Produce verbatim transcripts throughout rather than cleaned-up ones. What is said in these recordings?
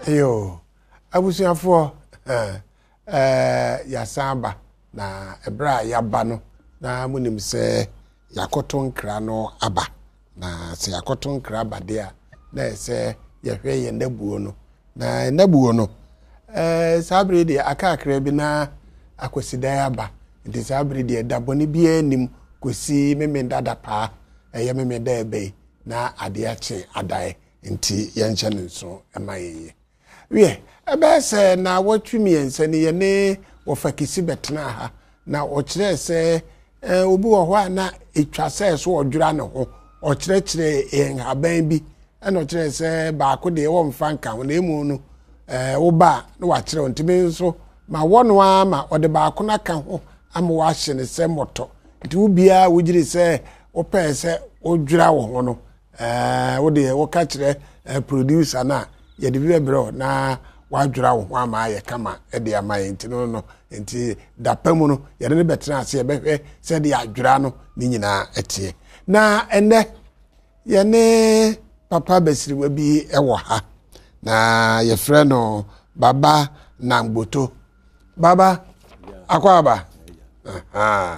Yo, abusuafo eh eh yasamba na ebra yaba no na munim se yakoto nkra no aba na se yakoto nkra aba de a na se yehwe ye ndabuo no na ndabuo no eh sabre de akakra bi na akwasidan aba nti sabre de daboni bi anim kosi memenda pa eye memenda ebe na ade ache adae nti yenche nso emaye wie ebe se na watwumi yense ne ye ne wofakisi betena ha na okire se eh obi wo ho na etwa se so odwura ne ho okire kire en haban bi na okire se baako de wo mfa nka ho na emu no eh wo ba na wa kire ntimi nso ma wono ama ode baako na ka ho ama wa hye ne se moto nti wo bia wo gire se wo pe se odwura wo ho no eh wo de wo ka kire producer na ye de bibebro na wadwura wo ho ama ye kama e de ama ye nti no no nti dapamu no ye de betena ase ye behwe se de adwura no ni nyina etie na ene ye ne papa Basiriwa bi ewo ha na ye frɛ no Baba Namgboto baba akwaba aha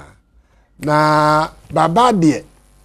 na baba de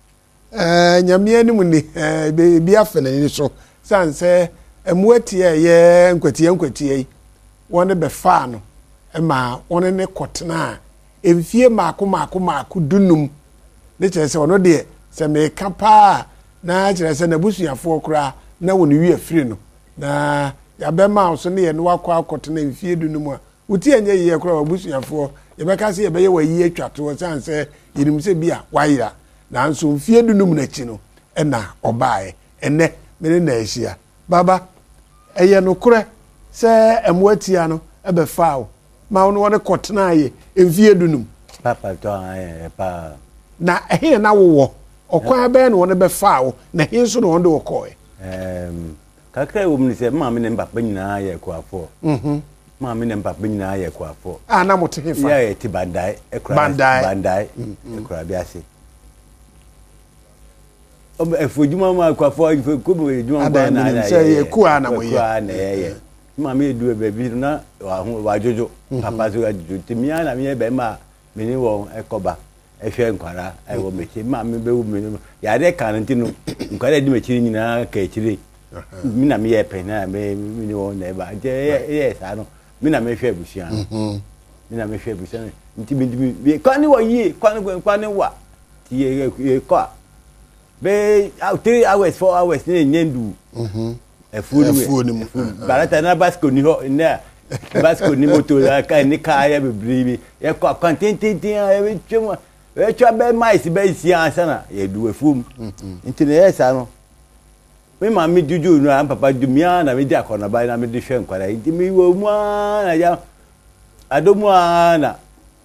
eh nyamia ni mu ni eh bi afena ni so sanse emuatie ye nkwatie nkwatie won be fa no ma won ne kotena emfie maako maako maako dunum ne kyerese wono de se me kapa na kyerese na busuafo kura na won wi afiri no na ya be ma so ne ye no wakọ akotena emfie dunum a uti anye ye kura busuafo ye be ka se ye be ye wayi atwato sanse yirim se bia wayira na nso mfie dunum na chi no na obae ene me na ehia baba eye no kure se emuatia no ebe faawo ma wono wone kotena ye emfie dunum papa to aye pa na ehe na wowo okwan be na wone be faawo na he nso no wonde wokoe em kakra wo mni se ma me ne mbapa nyina ye kwafo mhm ma me ne mbapa nyina ye kwafo ah na mote hefa ya ye ti bandai ekra bandai bandai ekra bi ase o efojuma ma kwafo ko bo ejuma ba na na se ye ku ana mo ye na ye ma me du be bi na wa jojo papa so jojo ti mi ana me be ma me ni wo ekoba ehwe nkwara ai wo mechi ma me be wo me ya de kan ntino nkwara di mechi nyina ka echire mi na me ye pe na me ni wo na ba je ye sa no mi na me hwe busia mhm mi na me hwe busia nti bi kwani wo yi kwani kwani wa ti ye ko be three hours four hours ni nyendu mhm efu ni mu barata na basco ni ho na basco ni moto la ka ni ka ya bebribi ye ko kwantintintin ya be twem e twa be mais be sia sana ye du efu nti ne yesa no me ma me juju no am papa dumia na me di akona ba na me di hwe nkwara nti me wo mu na ya adomu ana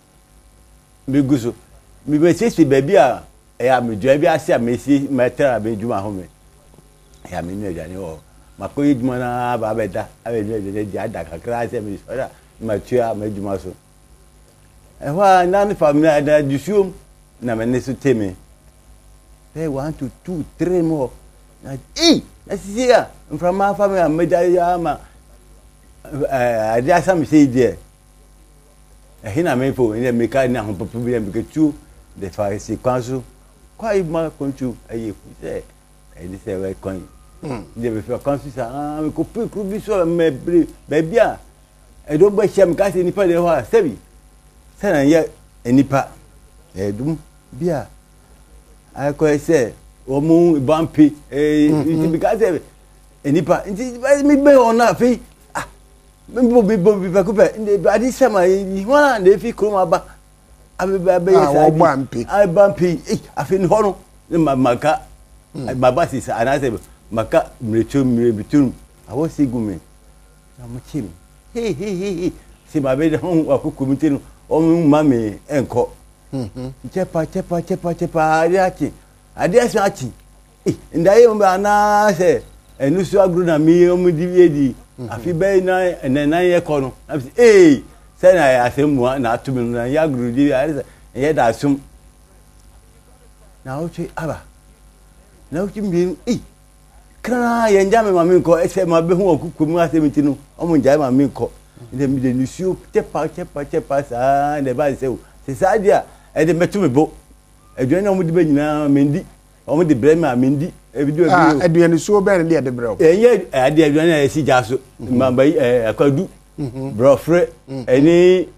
me guso me be sisi baby a ya me dua bi ase a me si metera be juma ho me ya me nu ajane o makoyi juma na ba beda abe nu ajane di ada kakra ase me sora ma tua me juma so e wa na ni family da jusuom na me ne so teme hey one to two three more na eh asia from my family am meja ya ma eh ade asa me sei die e hina me fo ni me ka ni ahon popo bi am ke tu de fa si kwanso kwai ma kontu aye fu se e di se we kon de be fa kwanso sa ah me ko pe kru bi so me bre ba bia e do ba hia me ka se ni pa de ho sebi se na ye enipa e dum bia ai ko se o mu bampi eh nti bi ka se enipa nti mi be ona fi ah me bo bi bo bi ko pe ndi adi sama ni wana na fi kroma ba abi ba be yes ai bampi ai bampi eh afi ni hono ma maka baba si sa ana se maka mrecho mrebitum awo sigumi na mo chim he he he si ma be de hon akoko mti no o mu mame enko mhm chepa chepa chepa chepa ade achi ade asa achi eh ndaye mo ana se enu su agro na mi o mu di edi afi be na na ye ko no eh se na asemu na atumi na ya agro di ade ye da sum na o che aba na o chi mi eh kra ye nja me ma me nko e se ma be hu okukum asem no omo nja ma me nko inde mi de nusuo chepa chepa chepa sa ne ba se o se sa dia e de metu me bo aduane omo de ba nyina mendi omo de bre ma mendi e video bi ah aduane suo be ne de bre o e ye ade aduane e si jaso ma ba akwadu brofre eni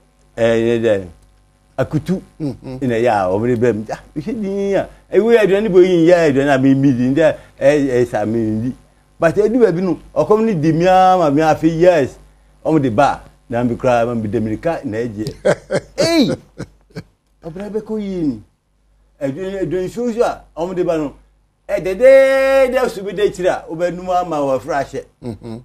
eh de akutu ina ya omo de bre ah bi din ya e we aduane bo yin ya aduane abi mi din de e sa mendi but e du ba bi no okom ni di mia ma mia fi yes omo de ba na bi kra ma bi de mirika na eje eh obra be ko yin aduane aduane sojo a omo de ba no e de de de subi de chira obenu ama wa frashe mhm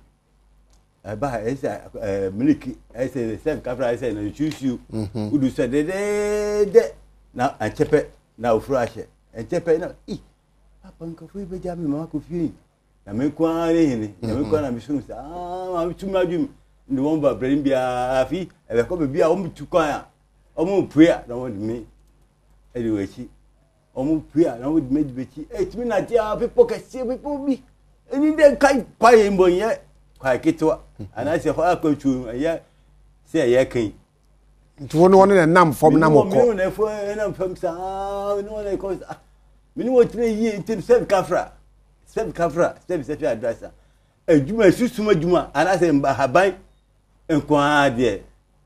eh ba esa miliki esa self kafra esa na chuchu udu se de de de na anchepe na ofrashe anchepe na i papa nko fu be jami mama ko fi na me kwa re hini na me kwa na mi sunu sa ah ma tu madum ndi won ba brin bia afi e be ko be bia o mu tu kwa ya o mu pua na won mi e di wechi omo pia na wo di meji bechi eh timi na dia people ka see people bi eni de kai pai mbonye kai kitwa ana se ho akwachu ya se ya kan ntuwo no ne nam fom na moko mi no fo na fam sa no na ko mi no tire yi intim self kafra self kafra self self advisor ejuma susuma juma ana se mba haban enkwa de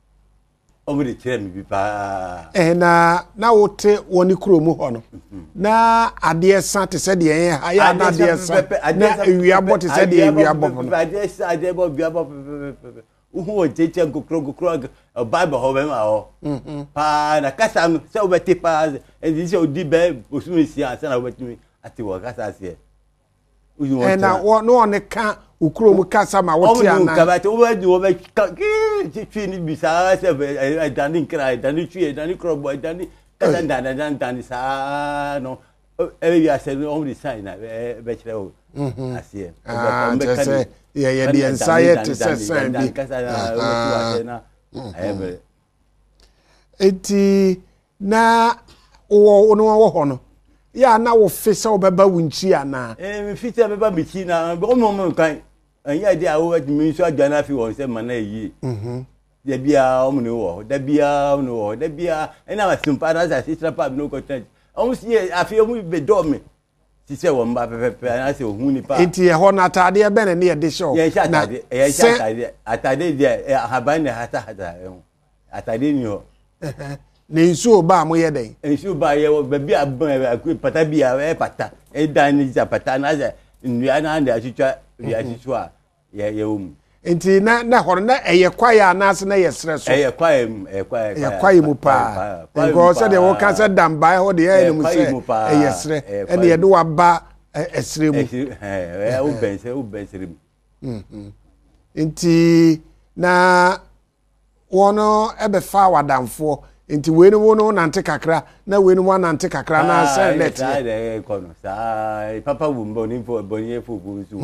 omo de tire mi bi pa eh na na wote woni kromu ho no na ade san te se de yen ha ya na ade san na ewia bo te se de ewia bo no ade san ade bo bia bo uhu o jeje gokro gokro bible ho be ma ho pa na kasa no se obeti pa e se odi be osumi si ansa na obeti ati wo kasa se eh na wo no ne ka ukromu kasa ma wote ana o ka ba te obedi wo be ki twi ni bi sa se e dani kra e dani twi e dani kro boy dani kasa dani dani dani sa no e bi ase no di sign na be kire o asie ah se ye ye di anxiety se sign bi kasa na o tu ase na e eti na wo no wo ho no ya na wo fisa obeba wunchi ana eh mi fisa beba bichi na o mo mo kan anya dia wo mi so adwana fi won se mana yi mhm da bia o mo no wo da bia o no wo da bia ina ma simpa na sa sister pap no ko tent o mo si afi o mo be do me si se wo mba pepepe na se ohun ni pa enti e ho na atade e be ne ne de show ye sha atade ye sha atade atade dia haban ne hata hata atade ni ho ne nsu ba mo ye den nsu ba ye wo be bia ban pata bia e pata e dan ni za pata na za nua na ande achitwa bi achitwa ye ye um enti na na hor na eye kwaya na ase na ye sere so eye kwaya eye kwaya eye kwaya mu pa ngo se de wo kan se dambai ho de ye mu se eye sere ene ye de wa ba esere mu eh e u bense u bensere mu mhm enti na wono ebe fa wadamfo enti we no wono nante kakra na we no nante kakra na se let sa de ko no sa papa wu mbo ni fo bonye fo bu su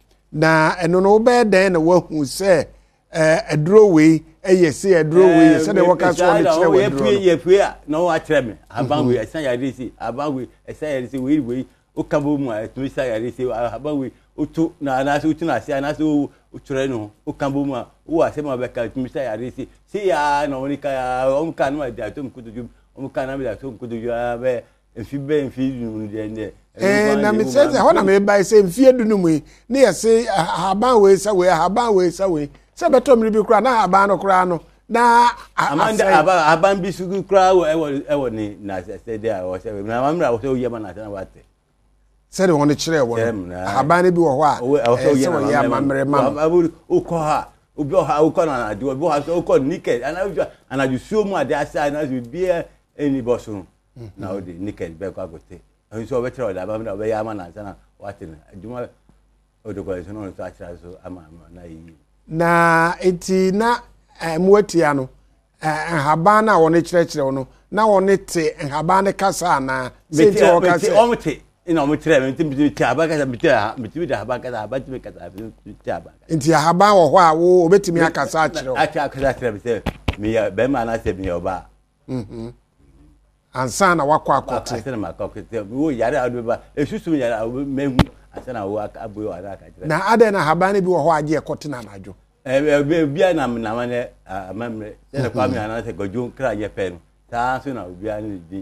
na eno no be den na wahu se eh aduro we eye se aduro we se de waka so ni kire we aduro ye fie a na wa kire me aban we esan ya de si aban we esan ya de si we we o kabo mu a tu sa ya de si aban we o tu na na so tu na se na so o ture no o kabo mu a o ase ma be ka tu sa ya de si si ya na oni ka ya o ka no da to mkudu ju o ka na be da to mkudu ju be enfi be enfi nu de ne eh na me say ho na me buy say enfi edu nu mu ne ye say haban we sa we haban we sa we se beto mri bi kura na haban no kura no na amanda aba haban bi su kura wo e wo ni na se de a wo se na mamra wo se o yema na na wate se de won kire wo haban bi wo ho a wo se o yema mamre mam o ko ha obi o ha o ko na ade obi o ha o ko nikel ana ana ju suo mu ade asa na ju bi eni bosun na o de nikel be ko agote en so be tro da ba na be ya ma na sana wate na aduma o de ko so no so atira so ama na yi na eti na muatia no haban na won kire kire no na won te haban kasa na senti o kasa o mte ina o mtre me nti ti aba kasa mte mte da haban kasa aba ti me kasa ti aba nti haban wo ho a wo obetimi akasa akire a ti akasa akire me se me ya be ma na se me oba mhm ansa na wakọ akote ase na makote wo yare adu ba esusu yare mehu asana wo aboyo ara ka jira na ade na habane bi wo ho age ekotena najo eh bia na na mane amamre se kwa mi ana se gojo kra ye pe no ta so na bia ni di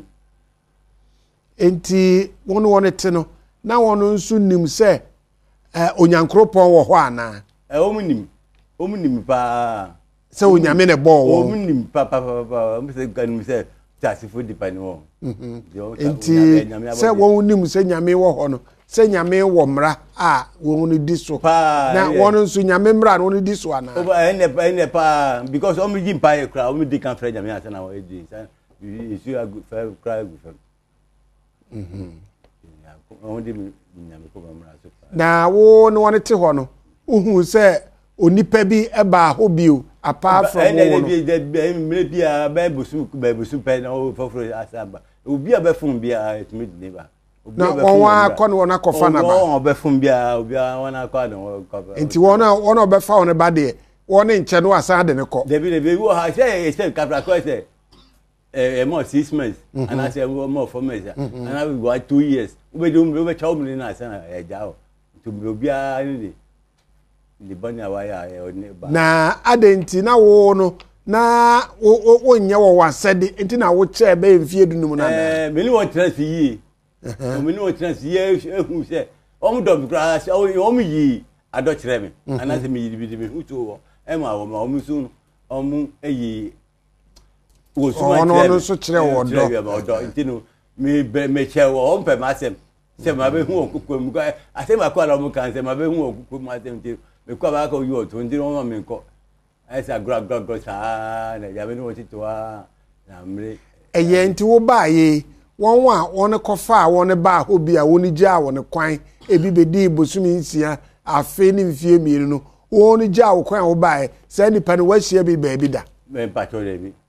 enti wono wono te no na wono nsu nim se eh onyankropon wo ho ana eh o munim o munim pa se onyame ne bo wo o munim pa pa pa mo se kan mi se tasifo dipani wo mhm enti se won nim se nyame wo ho no se nyame wo mra a won di so na won nso nyame mra no won di so ana o ene ene pa because o mi ji pa e kra o mi di kan fra nyame asa na wo e di isu agu fa kra agu fa mhm o di nyame ko mra so na wo no won te ho no uhu se onipa bi eba ho bio apart from wo no ene bi bia ba busu ba busu pe na o foforo asaba obi a ba fun bia etimi di ba na won akọ no na kofa na ba won be fun bia obi won akọ no kofa enti won won obefa won ba de won nche no asa de ne ko David David wo ha say say kapra ko say eh more six months and I say more four months and I will go two years we do we chaw me na asa e jao to obi a ni ni banya wa ya e oni ba na adenti na wo no na wo nya wo wasede enti na wo che be mfie dunum na na eh me ni wo trans yi me ni wo trans yi ehu se o mu do bra se o mu yi ado kire me ana se me yi bi me hu to wo e ma wo ma o mu su o mu eyi wo su ma kire no so kire wo do do enti no me me che wo o mpe ma sem se ma be hu okukwu mu ka ase ma kwa na mu kan se ma be hu okukwu ma sem enti me kwa ba ko yo to enti no me nko esa gra gra gra sa na ya me no tito a na mre eye enti wo ba ye won wa won kofa won ba ho bia won gya won kwan ebi bedi bosumi nsia afe ni mfie mienu no won gya wo kwan wo ba ye se ni pa no wahia bi ba bi da me pato le bi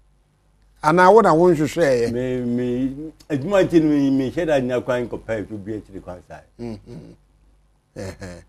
ana wo na won hwehwe ye me me aduma tin me me sheda nya kwan ko pa to bi echi kwan sai mhm eh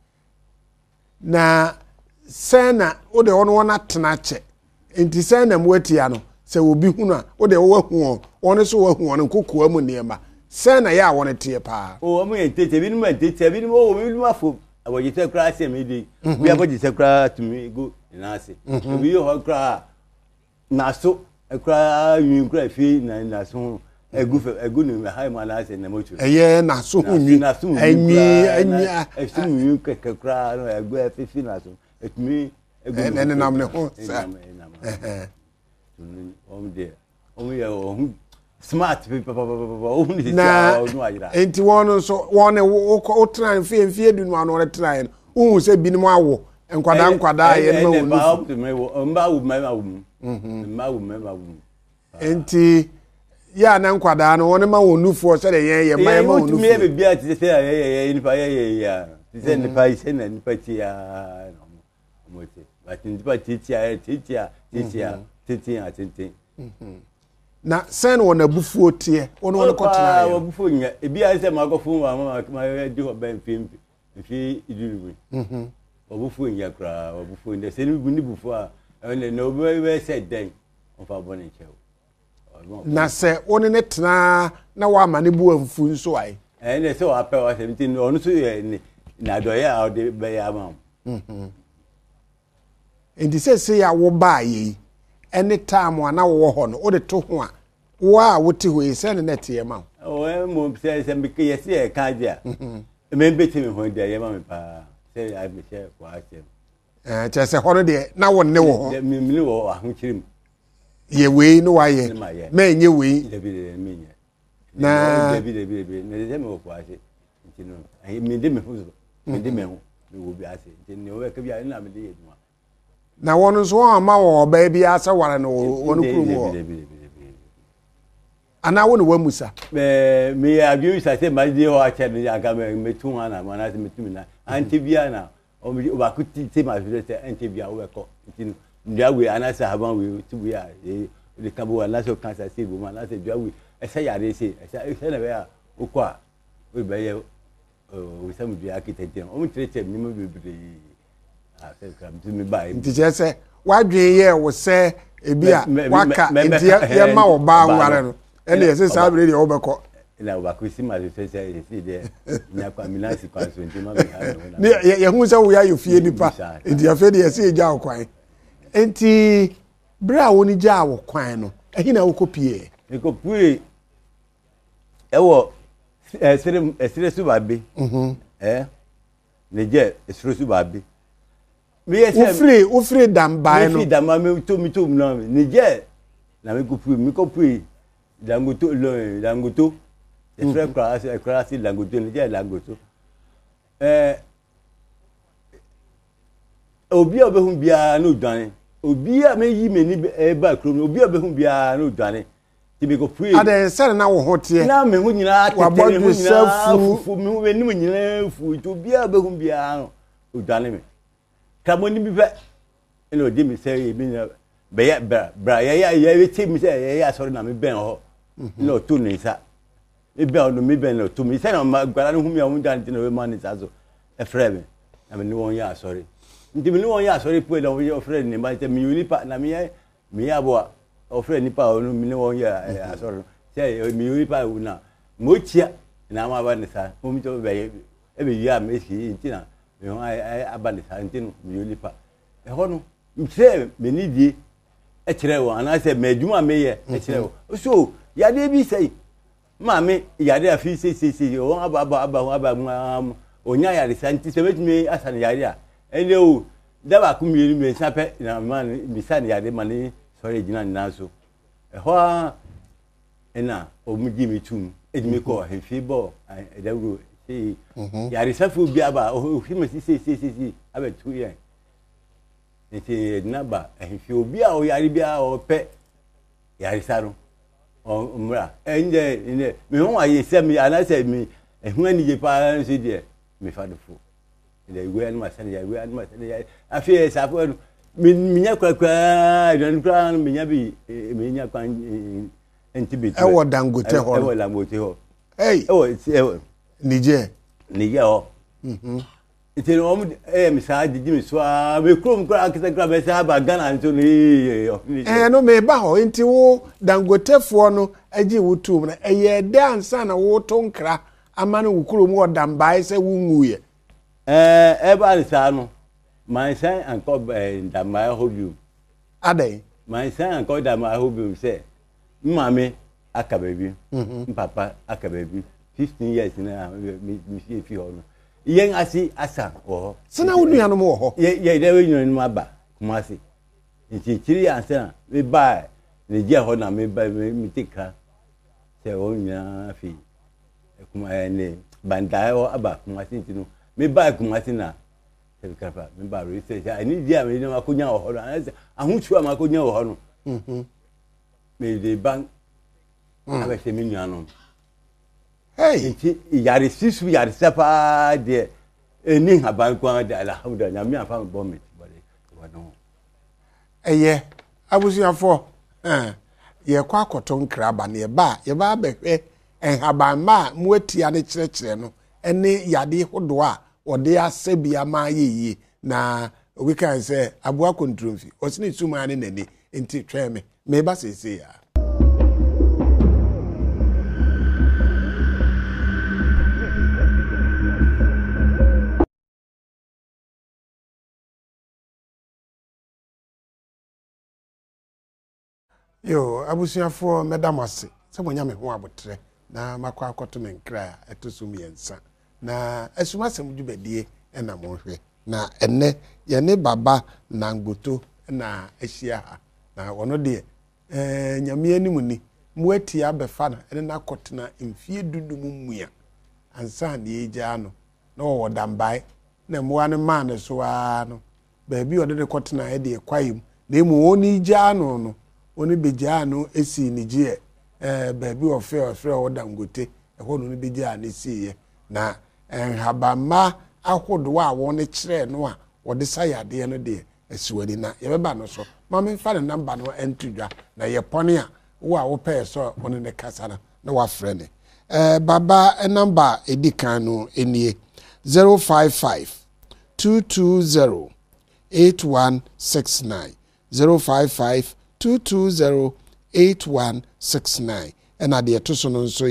na sena wo de wono wona tena che enti sena mwatia no se obi hunu a wo de wo hu won so wo hu won kokoa mu niema sena ya won tie pa o mo ye tete bi no ma tete bi no o bi no afo abo je kra se me di bi abo je kra to me go na ase bi ho kra na so kra yin kra fi na na so egu egu ni ha ma na ase na mo chu eye na so hu ni enyi enyi esu yin kra no egu fi fi na so etumi egu ene nam ne ho sa eh eh om de om ye o smart people o ni si a o no ayira enti won so won o tran fi fi edu no ano tran hu se bi ni mo awo enkwada enkwada ye no wo ba o me wo mba wo me ma wo mba wo me ma wo enti ya na enkwada no won ma wo nufu se de ye ye ma ma wo nufu me be bia ti se ye ye ye ni pa ye ye ya ti se ni pa ise na ni pa ti ya no mo ti ba ti ni pa ti ti ya ti ti ya ti ti ya ti ti ya ti ti na sen wona bufuo tie wona wona kotena ya wo bufuo nya e bia se ma go fu ma ma ma di ho ben fi fi iduru mhm wo bufuo nya kra wo bufuo nde se ni bu ni bufuo a ene no be be se den on fa bone chewo na se wona ne tena na wa ma ne bu amfu nso ai ene se wa pe wa se mti no so ye na do ya o de be ya ma mhm enti se se ya wo ba yi anytime ana wo ho no wo de to ho a wo a wo ti ho ise ne net ye ma o e mo se se bi ke ye se e ka dia mhm me be ti me ho dia ye ma me pa se ya be se kwa che eh che se ho no de na wo ne wo ho me me wo ahun chirim ye we no wa ye me nye we de bi de me nye na de bi de bi de ne de me wo kwa che nti no me de me ho me de me ho me wo bi ase nti ne wo ka bi a na me de ye duma na wonu so ama wo ba bia asa ware no wonu kuru wo ana wonu wa musa me me abiu sa se ma di ho a che no ya ga me me tu ana ma na se me tu na anti bia na o me ba ku ti ti ma fi se anti bia wo ko nti ndia we ana sa haban we tu bia e de kabo na so kan sa se bu ma na se bia we e se ya re se e se na be a o ko a we be ye o se mu bia architect o mu treche mi mo bebre ah se kam tu mi ba nti je se wadwen ye wo se ebi a waka nti ye ma wo ba ware no ene ye se sa bre de wo be ko na ba ko si ma se se se de nya kwa minasi kwa so nti ma me ha no ne ye hu se wo ya yo fie nipa nti afi de ye se gya okwan nti bra woni gya wo kwan no ehi na wo kopie e kopie e wo e sire e sire su babe mhm eh ne je e sire su babe mi ye se ufri ufri dambai no mi fi damba mi to mi to na ne je na me kopie mi kopie dangoto lo dangoto e sire kwa e kwa si dangoto ne je dangoto eh obi obehun bia no dwan obi a me yi me ni e ba krom obi obehun bia no dwan ti me ko pui ade sere na wo hote na me hu nyina tete me hu nyina fu me hu ni nyina fu to obi a obehun bia no dwan me kamoni bi pe ene odi mi se e bi na be ya bra bra ya ya ya ti mi se ya ya sorry na me ben ho no to ni sa e ben no me ben no to mi se na gwara no hu mi a hu dwan ti na we man sa so e frɛ me na me ni won ya sorry nti me ni won ya sorry pu e na o frɛ ni ma te mi uni pa na me me ya bo o frɛ ni pa o no me ni won ya sorry se mi uni pa na mo chia na ma ba ni sa mo mi to be e be ya me si nti na me ho ai aba ni sa nti no mi uni pa e ho no se me ni die e kire wo ana se me dwuma me ye e kire wo so ya de bi sei ma me ya de afi se se se o aba aba aba aba onya ya de santi se betumi asane ya de a ene o daba ku mieri me sape na man mi sane ya de mani sorry gina na so e ho ena o mu gi mi tum e mi ko he fi bo e da ru se ya de safu bi aba o fi me si si si si aba tu ye eti na ba he fi obi a o ya ri bi a o pe ya ri saro o mura enje ine me ho aye se mi ana se mi e hu ani je pa se de me fa do fu ile we an ma sane ya we an ma sane ya afi sa fu mi nya kwa kwa don kwa mi nya bi mi nya kwa entibi e wo dangote ho e wo dangote ho hey e wo e wo nije nije ho mhm ite no mo e mi sa didi mi so a me krom kwa akita kwa be sa ba Ghana nto ni eh no me ba ho enti wo dangote fo no agi wo tum na e ye de ansa na wo to nkra amane wo krom wo dambai se wo nwuye eh e ba ni sa no my son and co dambai hobi adai my son and co dambai hobi se mama aka baby papa aka baby fifteen years na mi mi fi ho no yen asi asa wo sina wo nua no mo ho ye ye de we nua no aba kuma asi nti kiri ansa me ba ne je ho na me ba mi tika se wo nua fi kuma ene banda o aba kuma asi nti no me ba kuma asi na se kapa me ba research ani dia me na makonya ho no anse ahuchu amakonya ho no mhm me de bank aba se me nua no hey nti yare sisu yare sepa de eni haban kwa de alhamdulillah me afa bo me bale wono eye abusuafo eh ye kwa akoto nkra ba ne ba ye ba behwe enhaban ma muatia ne kirekire no ene yade hodo a ode asebia ma yeyi na we can say abua kontromfi osini suma ne nani nti tweme me ba sese ya yo abusuafo medamase se monya me ho abotre na makwa akoto me nkra etosum yensa na asumasem djubadie na mo hwe na enne ye ne baba na ngoto na ahia ha na wono de eh nyame animu ni muati abefa na ene na kotena mfie dudum mmua ansa na eja no na wo dambai na moa ne ma ne so a no ba bi odede kotena e de kwayim na emu woni ja no no oni beja no esi nije eh ba bi ofe ofe o dangote e ho no ni beja na esi na enhabama ahodo a won kire no a wode sayade no de asiwani na ye beba no so ma me fa ne number no entudwa na ye pone a wo a wo pɛ so won ne kasa na na wa frɛ ne eh baba e number edikan no enie zero five five two two zero eight one six nine zero five five two two zero eight one six nine and at the etoso no nso ye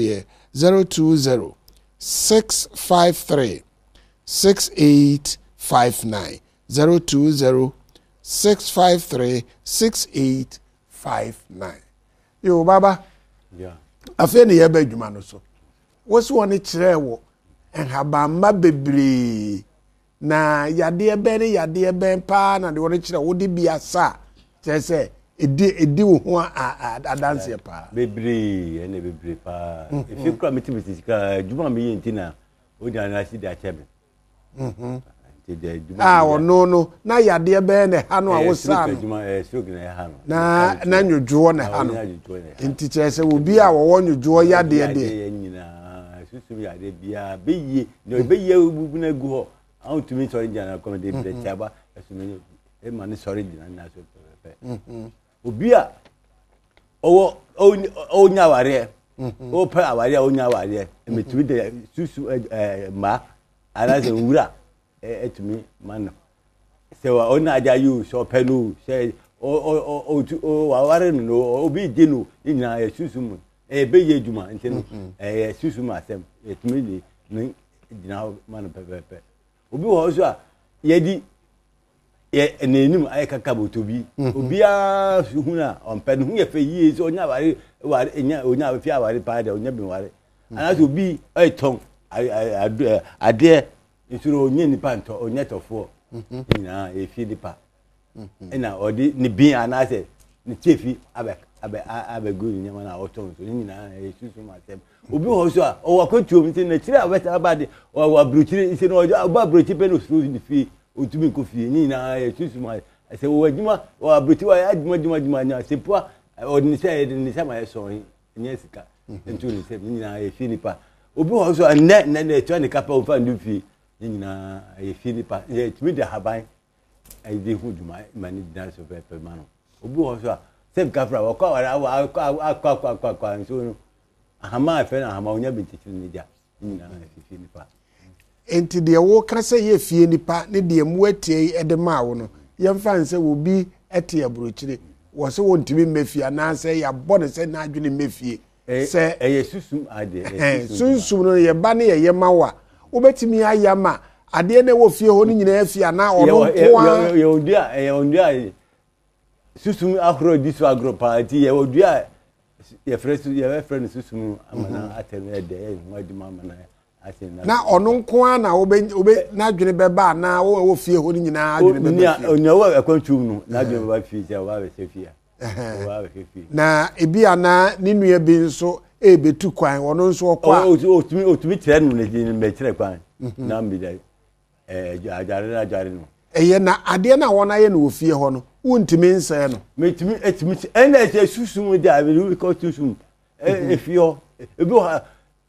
zero two zero six five three six eight five nine zero two zero six five three six eight five nine. Yo baba. Yeah. Afi ne yeba adwuma no so. Wo so woni kire wo enhabamma bebre na yade ebe ne yade ebe pa na de woni kire wo de biasa tese edi edi wo ho adanse pa bebre ene bebre pa efi kura metimiti sika adwuma me yentina o dia na si da chebe mhm ah ono no na yade ebe ne ha no a wo sa no adwuma eh stroke na ha no na na nyodwo ne ha no enti tese obi a wo wo nyodwo yade de susu ya de bia beye no beye bubu na gu ho an tumi sori jana ko de be tiaba esu e ma ni sori jana na so pe mhm obi a owo o nya ware o pe aware o nya ware e metumi de susu eh ma ala se wura e etumi man se wa ona aja yu so pe no se o o o wa ware no obi je no nyina e susu mu e be ye djuma ntino e susu ma asem etumi de ni dina man pepepe obi wo so a ye di ye enenim ayekaka botobi obi a huna onpe no ye fe yi so onya ware ware enya onya fi aware pa de onya bi ware ana so bi eton ade isuro onye nipa nto onya tofo ina e fi nipa ina odi ni bi ana se ni chefi abe abe abe go ni nyama na oton so ni na e susu ma tem obi ho so a o wa kwantuo mi na kire abeta abade wa wa bruchire ise no ba bruchi pe no so ni fi otumi ko fie ni na e susu ma se wo adwuma wa bruchi wa adwuma adwuma adwuma nya se po o ni se ni se ma e so ni sika ntu ni se ni na e fi nipa obi ho so ne ne ne to ni kapa o fa ndu fi ni na e fi nipa e tumi de haban e de hu dwuma ma ni dance of pe ma no obi ho so same kafra wa kwa wa akwa kwa kwa kwa nso ahama afa na ahama onya bintichi ni dia ni na fi nipa enti de wo kasa ye fie nipa ne de mu atie ede ma wo no ye mfa nse wo bi ete abrochire wo se wo ntimi mefia na se ya bone se na adwene mefie se eye susum ade eh susum no ye ba ne ye mawa wo betimi ayama ade ne wo fie ho ni nyina afia na ono kwa ye odia ye odia susum agro diso agro party ye odua ye fresh ye friend susum amana atene de nwadi mama na asena na ono nko na obe obe na adwene beba na wo fie ho ni nyina adwene beba fie onya wo akwantum no na adwene beba fie se wa be se fie wa be fie na ebi ana ni nua bi nso e betu kwan ono nso okwa otumi otumi tire no ne me tire kwan na mbi dai eh ajare na ajare no eye na ade na wona ye no ofie ho no wontimi nse no metimi etimi ena se susum de abiru ko susum e fio ebi ho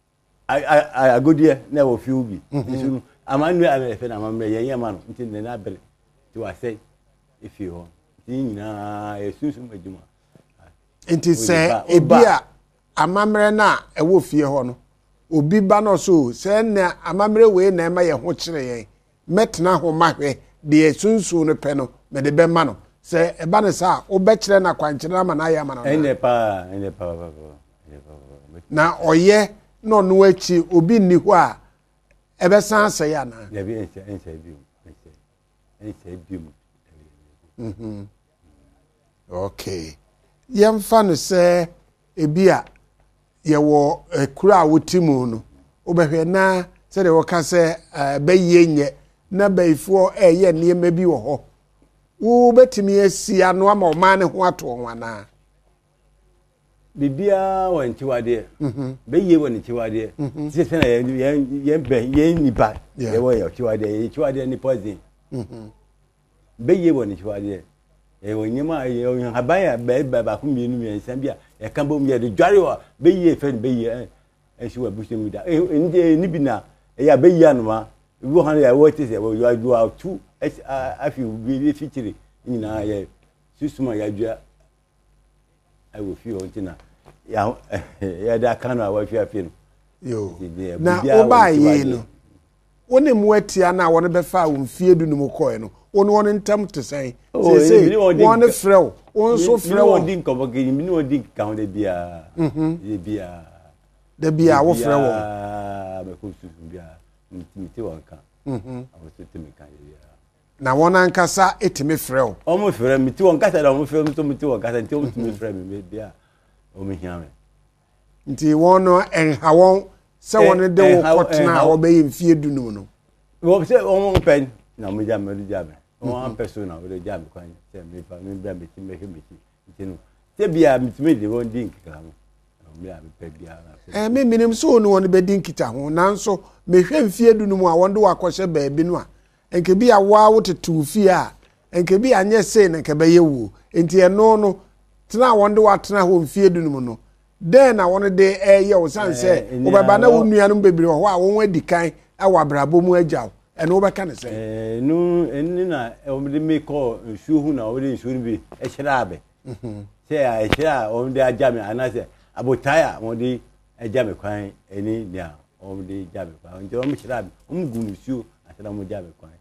agodie na wo fie ubi isu amanu ame fe na amamre ye ye ma no nti ne na bere ti wa sei e fie ho ti nyina e susum adwuma nti se ebia amamre na e wo fie ho no obi ba no so se na amamre we na ema ye ho kire ye metna ho mahwe de sunsu no pe no me de be ma no se eba ne sa wo be kire na kwankire na ma na ya ma no ene pa ene pa pa na oye no no achi obi nni ho a ebe san ase ya na ya bi ense ense bi ense bi mu mhm okay yemfa no se ebi a ye wo ekura a wotimu no obehwe na se de wo ka se baye nye na baifo eye niema bi wo ho wo betimi asia no ama o ma ne ho ato wana bibia wanti wade baye wanti wade se se na ye ye be ye nipa ye wo ye ti wade ye ti wade ni poison baye wanti wade e wonyima ye habaya be ba ku mienu mi ensan bia e kan bom ye de dware wa baye fe baye e shi wa bushim da e ni bi na e ya baye anuma wo han ya wo ti se wo you you are two afi bi fitiri nyina ye susuma ya dua I will feel ontina ya ya da kanu a wa fi afi no yo na oba ye no woni mu atia na woni be fa wo mfie du numu koe no woni woni ntam te sai se se woni frew won so frew won din ko bagi mi no din ka won bia mhm ye bia da bia wo frɛ wo ah me ko susu bia mti wonka mhm awoso temi kan ya na won ankasa etimi frɛ wo o mo frɛ mti wonka sa da mo frɛ mti mti wonka sa nti o mti frɛ me bia o me hia me nti won no enha won se won de wo kotena wo be mfie dunum no wo se o mo pen na mo ja me do ja me o an person na wo de ja me kwan se me fa me bia me ti me he me ti nti no se bia mti me de won din kika mo me a me pe bia eh me minim so no won be din kita ho nanso me hwe mfie dunum a won de wakɔhye baabi no a enke bia wa wo tetu fie a enke bia anye se ne ke be yewu enti eno no tena won de watena ho mfie dunum no den na won de eye wo san se wo baba na wo nuanum bebere ho a won wadi kan awa brabo mu agyaw eno wo beka ne se eh no enni na o de me call nsu hu na o de nsu bi e hyira abe mhm se a hyira o de agya me anase abotaya o de agya me kwan eni nia o de agya me kwan nje o me hyira abe o mu gu nsu asira mo agya me kwan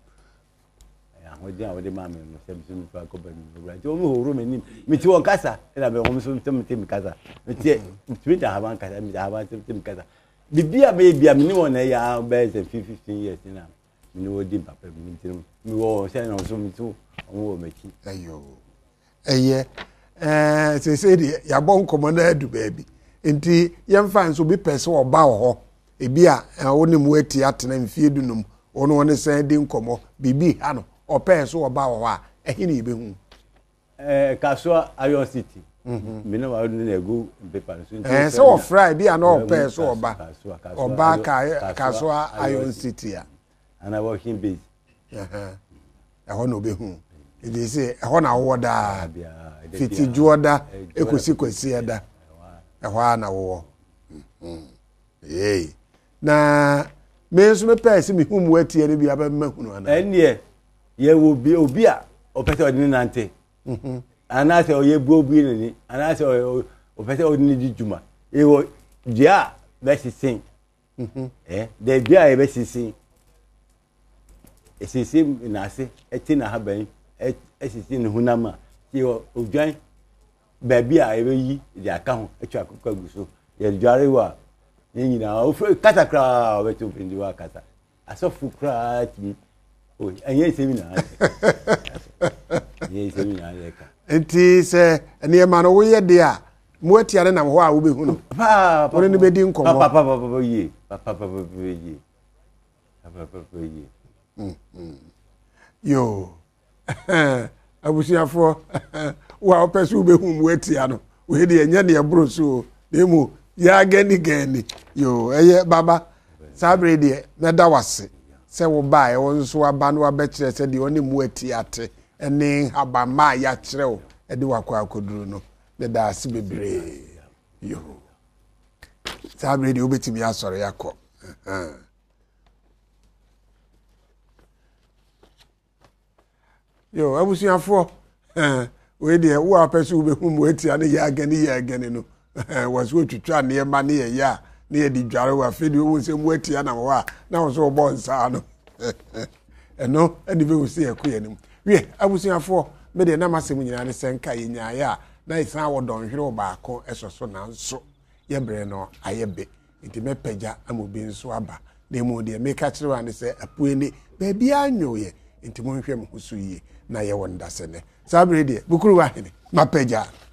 ya ho de a o de ma me no se bi fa ko ba ni bra jo mo horo me ni mi ti won kasa ina be o mo so mi mi kasa mi ti mi da haban kasa mi da haban ti mi kasa bibia be bia mi ni won na ya be se fifteen years na mi ni wo di papa mi ti mi wo se na so mi tu o wo me ki ayo eye eh se se di ya bon komo na adu baabi enti yemfa nso bi pese oba wo ho ebi a woni mu ati atena mfie dunum ono woni san di nkomo bibi ha no opɛ so oba wo a ehi ni be hu eh Kasua Iron City mhm me na wa na egu paper so eh so fry bi an opɛ so oba oba ka Kasua Iron City a ana working base eh eh no be hu e dey say eh na wo da fiti juoda ekosi kwasi eda eh na wo mhm eh na me so me pɛ se me hu mu atie ne bi aba mahunu ana enie ye wo bi obi a opese odini nante mhm ana se oye bu obi ni ana se opese odini di juma e wo dia be sisin mhm eh de dia e be sisin e sisin na se e ti na ha ban e sisin ni hunama ti odwan ba bi a e be yi di aka ho e twa akokwa guso ye dware wa ni nyina o kata kra o be to pindi wa kata asofu kra ti oh enye seminar ye seminar leka enti se ene ma no wo ye de a mo atiare na ho a wo be hu no pa pa ne be di nkomo pa pa pa pa ye pa pa pa pa ye pa pa pa ye mm yo abusiafo wa opesu be hu mo atia no we de enya ne ebro so nemu ya gani gani yo eye baba sabre de na da wase se wo ba e won so aba no abekire se de oni mu ati ate ene haba ma ya kire wo e de wakwa akoduru no de da ase bebre yo sabre de obetimi asore yakọ yo abusuafo eh we de wo apesu be hu mu ati ane ya gani ya gani no wasu otwitwa ne ma ne ye ya ne ye di dware wa fe de wo se mu ati na wo a na wo so bo nsa no eno eni be wo se yakoye nim we abusuafo me de na masem nyina ne senka ye nyaaya na isan wo don hwere obaako esoso na nso ye bre no ayebe nti me pagya amobi nso aba na mu de me ka kire wa ne se apueni ba bia anyoye nti mo nhwɛ me husu yi na ye wonda sene sabre de bukuru wa hene mapagya